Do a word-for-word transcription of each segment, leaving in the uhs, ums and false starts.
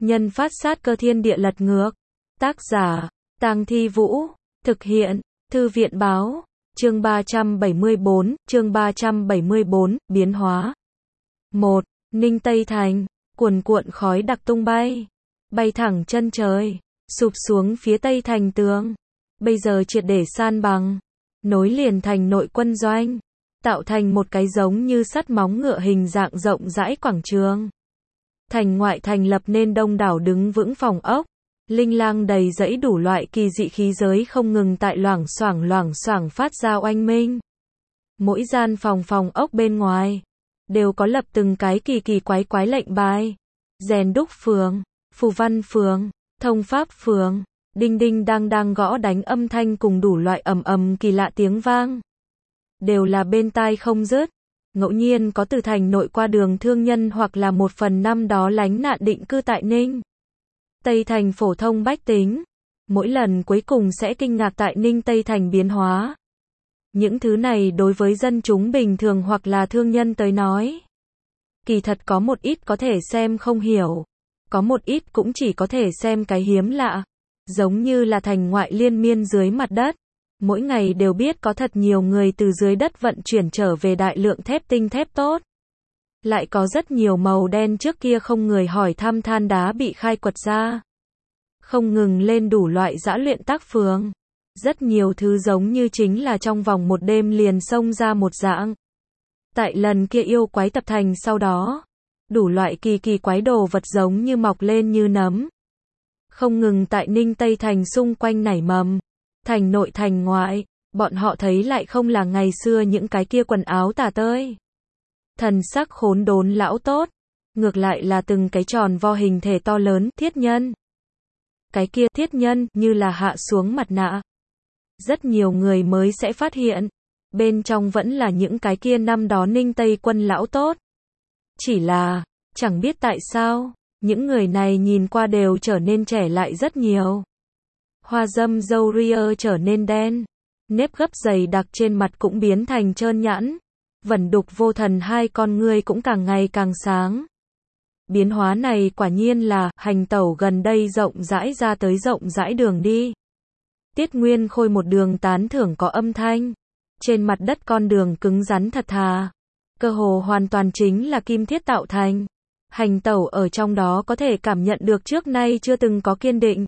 Nhân phát sát cơ thiên địa lật ngược. Tác giả, Tang Thi Vũ. Thực hiện, Thư viện báo. Chương ba trăm bảy mươi bốn, chương ba trăm bảy mươi bốn, biến hóa. một. Ninh Tây Thành, cuồn cuộn khói đặc tung bay. Bay thẳng chân trời, sụp xuống phía Tây Thành tường. Bây giờ triệt để san bằng. Nối liền thành nội quân doanh. Tạo thành một cái giống như sắt móng ngựa hình dạng rộng rãi quảng trường. Thành ngoại thành lập nên đông đảo đứng vững phòng ốc. Linh lang đầy dẫy đủ loại kỳ dị khí giới không ngừng tại loảng xoảng loảng xoảng phát ra oanh minh. Mỗi gian phòng phòng ốc bên ngoài đều có lập từng cái kỳ kỳ quái quái lệnh bài. Rèn đúc phường, phù văn phường, thông pháp phường, đinh đinh đang đang gõ đánh âm thanh cùng đủ loại ầm ầm kỳ lạ tiếng vang. Đều là bên tai không dứt. Ngẫu nhiên có từ thành nội qua đường thương nhân hoặc là một phần năm đó lánh nạn định cư tại Ninh Tây Thành phổ thông bách tính. Mỗi lần cuối cùng sẽ kinh ngạc tại Ninh Tây Thành biến hóa. Những thứ này đối với dân chúng bình thường hoặc là thương nhân tới nói, kỳ thật có một ít có thể xem không hiểu. Có một ít cũng chỉ có thể xem cái hiếm lạ. Giống như là thành ngoại liên miên dưới mặt đất. Mỗi ngày đều biết có thật nhiều người từ dưới đất vận chuyển trở về đại lượng thép tinh thép tốt. Lại có rất nhiều màu đen trước kia không người hỏi thăm than đá bị khai quật ra. Không ngừng lên đủ loại dã luyện tác phường. Rất nhiều thứ giống như chính là trong vòng một đêm liền xông ra một dạng. Tại lần kia yêu quái tập thành sau đó, đủ loại kỳ kỳ quái đồ vật giống như mọc lên như nấm. Không ngừng tại Ninh Tây Thành xung quanh nảy mầm. Thành nội thành ngoại, bọn họ thấy lại không là ngày xưa những cái kia quần áo tả tơi. Thần sắc khốn đốn lão tốt, ngược lại là từng cái tròn vo hình thể to lớn, thiết nhân. Cái kia thiết nhân như là hạ xuống mặt nạ. Rất nhiều người mới sẽ phát hiện, bên trong vẫn là những cái kia năm đó Ninh Tây quân lão tốt. Chỉ là, chẳng biết tại sao, những người này nhìn qua đều trở nên trẻ lại rất nhiều. Hoa dâm râu ria trở nên đen, nếp gấp dày đặc trên mặt cũng biến thành trơn nhẵn, vẩn đục vô thần hai con ngươi cũng càng ngày càng sáng. Biến hóa này quả nhiên là hành tẩu gần đây rộng rãi ra tới rộng rãi đường đi. Tiết Nguyên Khôi một đường tán thưởng có âm thanh. Trên mặt đất con đường cứng rắn thật thà. Cơ hồ hoàn toàn chính là kim thiết tạo thành. Hành tẩu ở trong đó có thể cảm nhận được trước nay chưa từng có kiên định.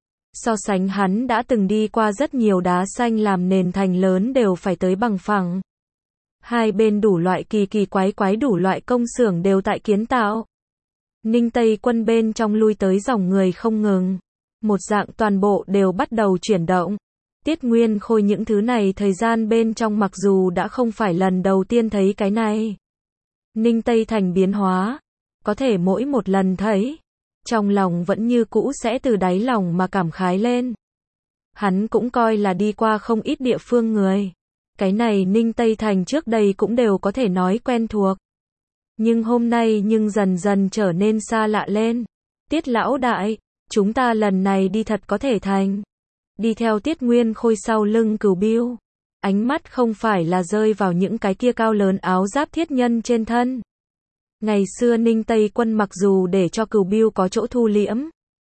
So sánh hắn đã từng đi qua rất nhiều đá xanh làm nền thành lớn đều phải tới bằng phẳng. Hai bên đủ loại kỳ kỳ quái quái đủ loại công xưởng đều tại kiến tạo. Ninh Tây quân bên trong lui tới dòng người không ngừng. Một dạng toàn bộ đều bắt đầu chuyển động. Tiết Nguyên Khôi những thứ này thời gian bên trong mặc dù đã không phải lần đầu tiên thấy cái này. Ninh Tây Thành biến hóa. Có thể mỗi một lần thấy. Trong lòng vẫn như cũ sẽ từ đáy lòng mà cảm khái lên. Hắn cũng coi là đi qua không ít địa phương người. Cái này Ninh Tây Thành trước đây cũng đều có thể nói quen thuộc. Nhưng hôm nay nhưng dần dần trở nên xa lạ lên. Tiết lão đại, chúng ta lần này đi thật có thể thành. Đi theo Tiết Nguyên Khôi sau lưng Cửu Biêu. Ánh mắt không phải là rơi vào những cái kia cao lớn áo giáp thiết nhân trên thân. Ngày xưa Ninh Tây quân mặc dù để cho Cửu Biêu có chỗ thu liễm.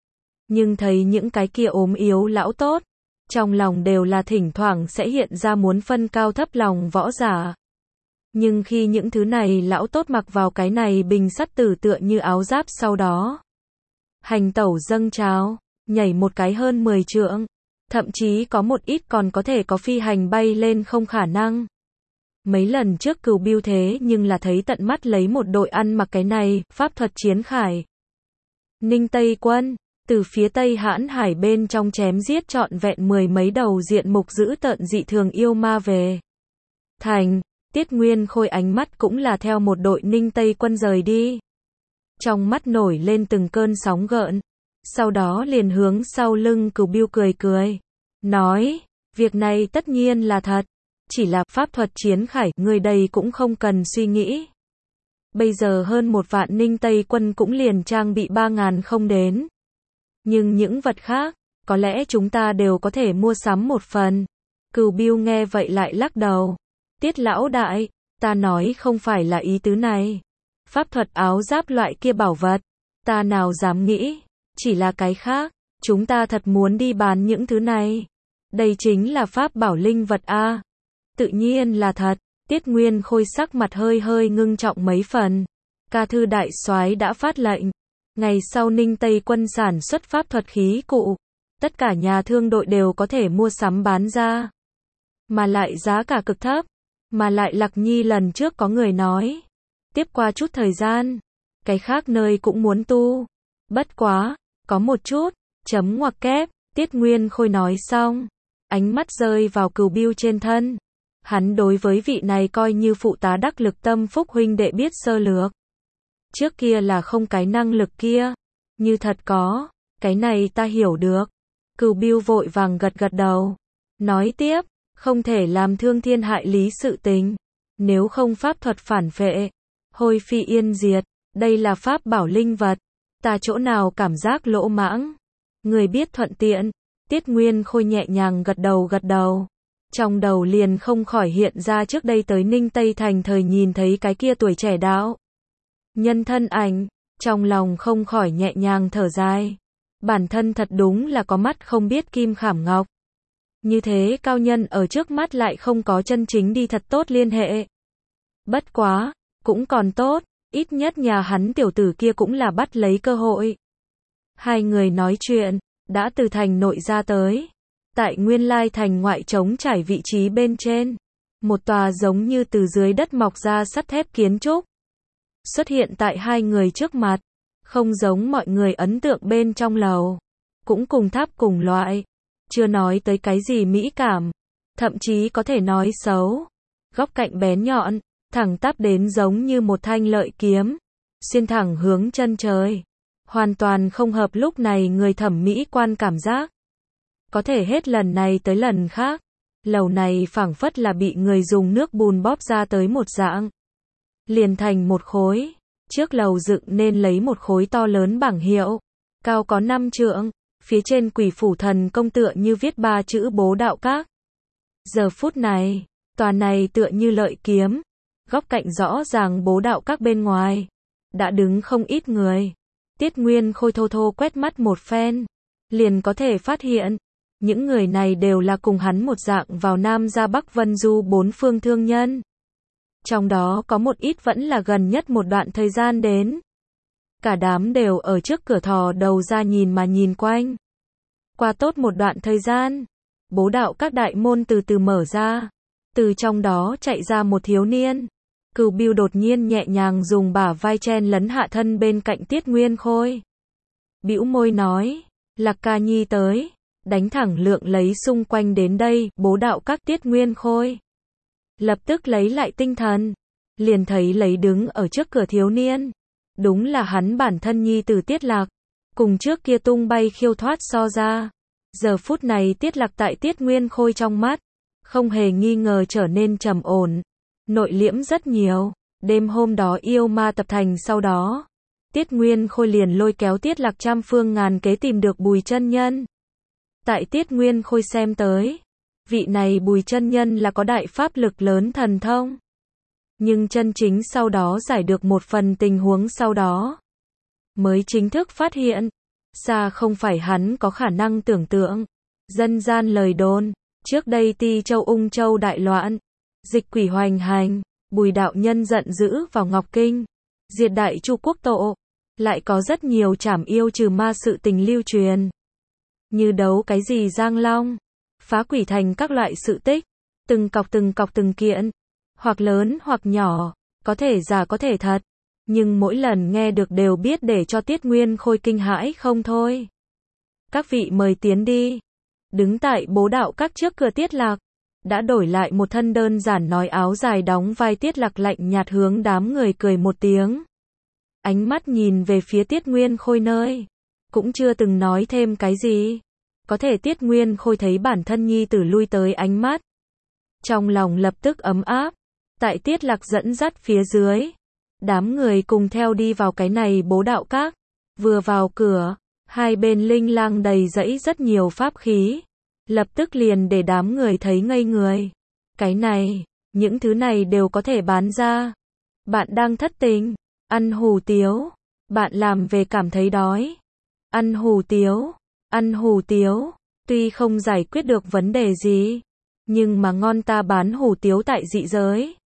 Nhưng thấy những cái kia ốm yếu lão tốt. Trong lòng đều là thỉnh thoảng sẽ hiện ra muốn phân cao thấp lòng võ giả. Nhưng khi những thứ này lão tốt mặc vào cái này bình sắt tử tựa như áo giáp sau đó. Hành tẩu dâng trào, nhảy một cái hơn mười trượng. Thậm chí có một ít còn có thể có phi hành bay lên không khả năng. Mấy lần trước Cửu Biêu thế nhưng là thấy tận mắt lấy một đội ăn mặc cái này, pháp thuật chiến khải. Ninh Tây quân, từ phía Tây Hãn Hải bên trong chém giết trọn vẹn mười mấy đầu diện mục dữ tợn dị thường yêu ma về. Thành, Tiết Nguyên Khôi ánh mắt cũng là theo một đội Ninh Tây quân rời đi. Trong mắt nổi lên từng cơn sóng gợn. Sau đó liền hướng sau lưng Cửu Biêu cười cười. Nói, việc này tất nhiên là thật. Chỉ là pháp thuật chiến khải, người đây cũng không cần suy nghĩ. Bây giờ hơn một vạn Ninh Tây quân cũng liền trang bị ba ngàn không đến. Nhưng những vật khác, có lẽ chúng ta đều có thể mua sắm một phần. Cửu Biêu nghe vậy lại lắc đầu. Tiết lão đại, ta nói không phải là ý tứ này. Pháp thuật áo giáp loại kia bảo vật, ta nào dám nghĩ. Chỉ là cái khác, chúng ta thật muốn đi bán những thứ này. Đây chính là pháp bảo linh vật a. Tự nhiên là thật. Tiết Nguyên Khôi sắc mặt hơi hơi ngưng trọng mấy phần. Ca thư đại soái đã phát lệnh. Ngày sau Ninh Tây quân sản xuất pháp thuật khí cụ. Tất cả nhà thương đội đều có thể mua sắm bán ra. Mà lại giá cả cực thấp. Mà lại Lạc Nhi lần trước có người nói. Tiếp qua chút thời gian. Cái khác nơi cũng muốn tu. Bất quá. Có một chút. Chấm ngoặc kép. Tiết Nguyên Khôi nói xong. Ánh mắt rơi vào Cửu Biêu trên thân. Hắn đối với vị này coi như phụ tá đắc lực tâm phúc huynh đệ biết sơ lược. Trước kia là không cái năng lực kia. Như thật có. Cái này ta hiểu được. Cửu Biêu vội vàng gật gật đầu. Nói tiếp. Không thể làm thương thiên hại lý sự tình. Nếu không pháp thuật phản phệ. Hôi phi yên diệt. Đây là pháp bảo linh vật. Ta chỗ nào cảm giác lỗ mãng. Người biết thuận tiện. Tiết Nguyên Khôi nhẹ nhàng gật đầu gật đầu. Trong đầu liền không khỏi hiện ra trước đây tới Ninh Tây Thành thời nhìn thấy cái kia tuổi trẻ đạo nhân thân ảnh. Trong lòng không khỏi nhẹ nhàng thở dài. Bản thân thật đúng là có mắt không biết kim khảm ngọc. Như thế cao nhân ở trước mắt lại không có chân chính đi thật tốt liên hệ. Bất quá, cũng còn tốt, ít nhất nhà hắn tiểu tử kia cũng là bắt lấy cơ hội. Hai người nói chuyện, đã từ thành nội ra tới. Tại nguyên lai thành ngoại trống trải vị trí bên trên. Một tòa giống như từ dưới đất mọc ra sắt thép kiến trúc. Xuất hiện tại hai người trước mặt. Không giống mọi người ấn tượng bên trong lầu. Cũng cùng tháp cùng loại. Chưa nói tới cái gì mỹ cảm. Thậm chí có thể nói xấu. Góc cạnh bén nhọn. Thẳng tắp đến giống như một thanh lợi kiếm. Xuyên thẳng hướng chân trời. Hoàn toàn không hợp lúc này người thẩm mỹ quan cảm giác. Có thể hết lần này tới lần khác. Lầu này phảng phất là bị người dùng nước bùn bóp ra tới một dạng. Liền thành một khối. Trước lầu dựng nên lấy một khối to lớn bảng hiệu. Cao có năm trượng. Phía trên quỷ phủ thần công tựa như viết ba chữ Bố Đạo Các. Giờ phút này, tòa này tựa như lợi kiếm. Góc cạnh rõ ràng Bố Đạo Các bên ngoài. Đã đứng không ít người. Tiết Nguyên Khôi thô thô quét mắt một phen. Liền có thể phát hiện. Những người này đều là cùng hắn một dạng vào Nam ra Bắc Vân Du bốn phương thương nhân. Trong đó có một ít vẫn là gần nhất một đoạn thời gian đến. Cả đám đều ở trước cửa thò đầu ra nhìn mà nhìn quanh. Qua tốt một đoạn thời gian, Bố Đạo Các đại môn từ từ mở ra. Từ trong đó chạy ra một thiếu niên. Cửu Biêu đột nhiên nhẹ nhàng dùng bả vai chen lấn hạ thân bên cạnh Tiết Nguyên Khôi. Bĩu môi nói, Lạc ca nhi tới. Đánh thẳng lượng lấy xung quanh đến đây, Bố Đạo Các Tiết Nguyên Khôi. Lập tức lấy lại tinh thần. Liền thấy lấy đứng ở trước cửa thiếu niên. Đúng là hắn bản thân nhi tử Tiết Lạc. Cùng trước kia tung bay khiêu thoát so ra. Giờ phút này Tiết Lạc tại Tiết Nguyên Khôi trong mắt. Không hề nghi ngờ trở nên trầm ổn. Nội liễm rất nhiều. Đêm hôm đó yêu ma tập thành sau đó. Tiết Nguyên Khôi liền lôi kéo Tiết Lạc trăm phương ngàn kế tìm được Bùi chân nhân. Tại Tiết Nguyên Khôi xem tới. Vị này Bùi chân nhân là có đại pháp lực lớn thần thông. Nhưng chân chính sau đó giải được một phần tình huống sau đó. Mới chính thức phát hiện. Xa không phải hắn có khả năng tưởng tượng. Dân gian lời đồn. Trước đây Ti Châu Ung Châu đại loạn. Dịch quỷ hoành hành. Bùi đạo nhân giận dữ vào Ngọc Kinh. Diệt đại Chu quốc tổ. Lại có rất nhiều trảm yêu trừ ma sự tình lưu truyền. Như đấu cái gì Giang Long. Phá quỷ thành các loại sự tích. Từng cọc từng cọc từng kiện. Hoặc lớn hoặc nhỏ. Có thể giả có thể thật. Nhưng mỗi lần nghe được đều biết để cho Tiết Nguyên Khôi kinh hãi không thôi. Các vị mời tiến đi. Đứng tại Bố Đạo Các trước cửa Tiết Lạc. Đã đổi lại một thân đơn giản nói áo dài đóng vai Tiết Lạc lạnh nhạt hướng đám người cười một tiếng. Ánh mắt nhìn về phía Tiết Nguyên Khôi nơi. Cũng chưa từng nói thêm cái gì. Có thể Tiết Nguyên Khôi thấy bản thân nhi tử lui tới ánh mắt. Trong lòng lập tức ấm áp. Tại Tiết Lạc dẫn dắt phía dưới. Đám người cùng theo đi vào cái này Bố Đạo Các. Vừa vào cửa. Hai bên linh lang đầy dẫy rất nhiều pháp khí. Lập tức liền để đám người thấy ngây người. Cái này, những thứ này đều có thể bán ra. Bạn đang thất tình, ăn hủ tiếu. Bạn làm về cảm thấy đói. Ăn hủ tiếu, ăn hủ tiếu, tuy không giải quyết được vấn đề gì, nhưng mà ngon ta bán hủ tiếu tại dị giới.